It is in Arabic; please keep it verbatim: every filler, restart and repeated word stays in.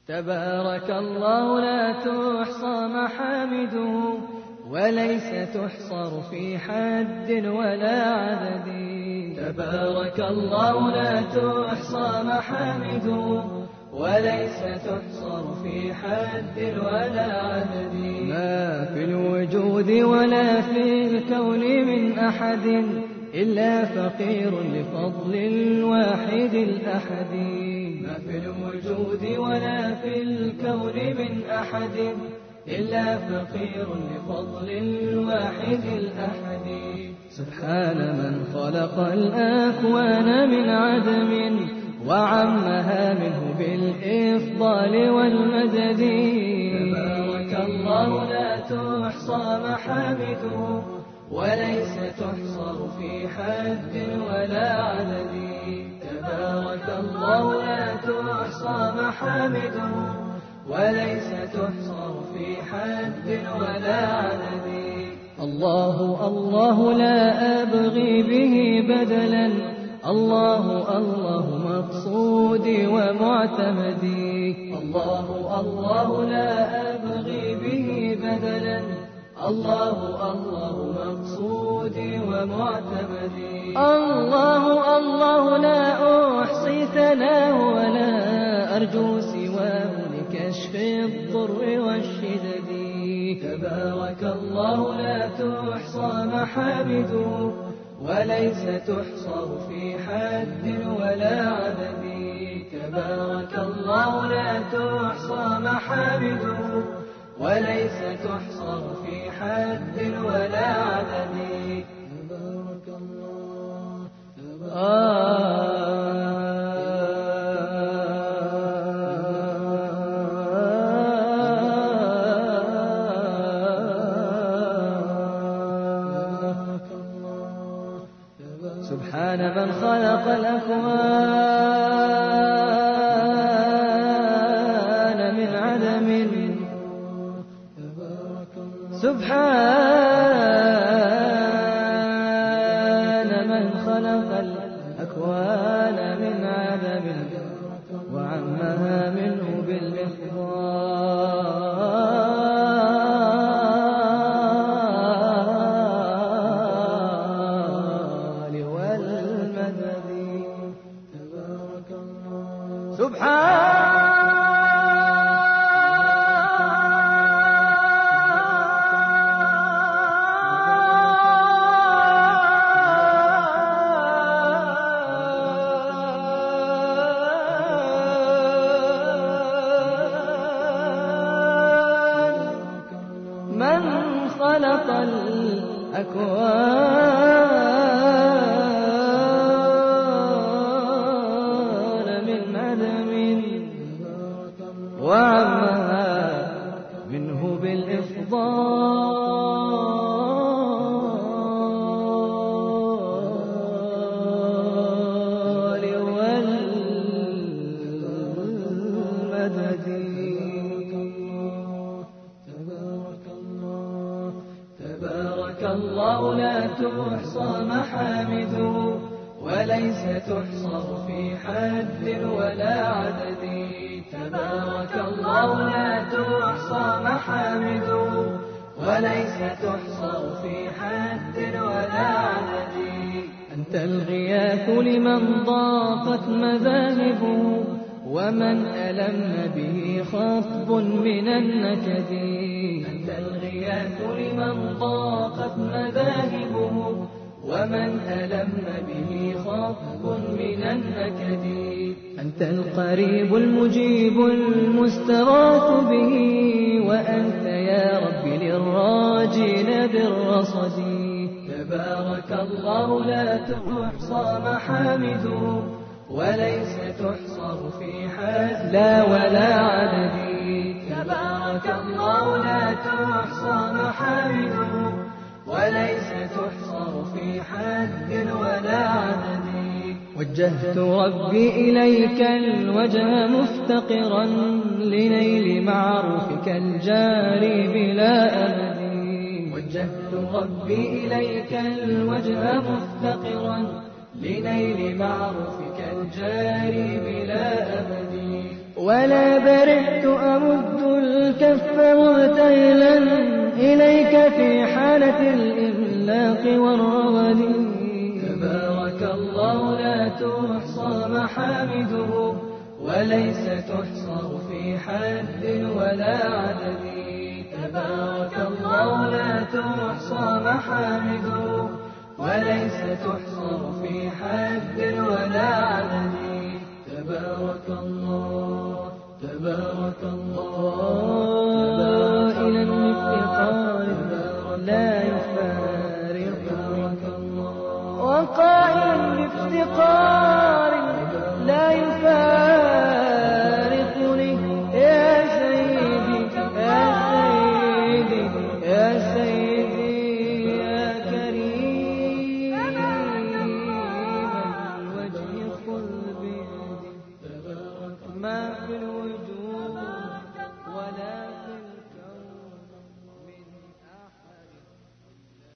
تبارك الله لا تحصى محامده وليس تحصر في حد ولا عدد. تبارك الله لا تحصى محامده وليس تحصر في حد ولا عدد. ما في الوجود ولا في الكون من أحد إلا فقير لفضل الواحد الأحد. ما في الوجود ولا في الكون من أحد إلا فقير لفضل الواحد الأحد. سبحان من خلق الأكوان من عدم وعمها منه بالإفضال والمدد. تبارك الله لا تحصى محامده وليس تحصر في حد ولا عدد. تبارك الله لا تحصى محامده وليس تحصر في حد ولا عدد. الله الله لا أبغي به بدلا، الله الله مقصودي ومعتمدي. الله الله لا أبغي به بدلا، الله الله مقصودي ومعتمدي. الله الله لا أحصي ثناه ولا أرجو سواه لكشف الضر والشدد. تبارك الله لا تحصى محامده وليس تحصر في حد ولا عدد. تبارك الله لا تحصى محامده وليس تحصر في حد ولا عدد. تبارك الله آه سبحان من خلق الأكوان من عدم. سبحان من خلق الأكوان من عدم وعمها منه بالإفضال والمدد. تبارك الله سبحان من خلق الأكوان من عدم وعمها منه بالإفضال والمدد. تبارك الله لا تحصى محامده وليس تحصر في حد ولا عدد. تبارك الله لا تحصى محامده وليس تحصر في حد ولا عدد. أنت الغياث لمن ضاقت مذاهبه ومن ألم به خطب من النكد. أنت الغياث لمن ضاقت مذاهبه ومن ألم به خطب من النكد. أنت القريب المجيب المستغاث به وأنت يا رب للراجين بالرصد. تبارك الله لا تحصى محامده وليس تحصر في حد لا ولا عدد. تبارك الله لا تحصى محامده وليس تحصر في حد ولا عدد. وجهت ربي إليك الوجه مفتقرا لنيل معروفك الجاري بلا أمد. وجهت ربي إليك الوجه مفتقرا لنيل معروفك الجاري بلا أمد. ولا برحت أمد الكف مبتهلا إليك في حالة الإملاق والرغد. تبارك الله لا تحصى محامده وليس تحصر في حد ولا عدد. تبارك الله لا تحصى محامده وليس تحصر في حد ولا عدد. تبارك الله تبارك الله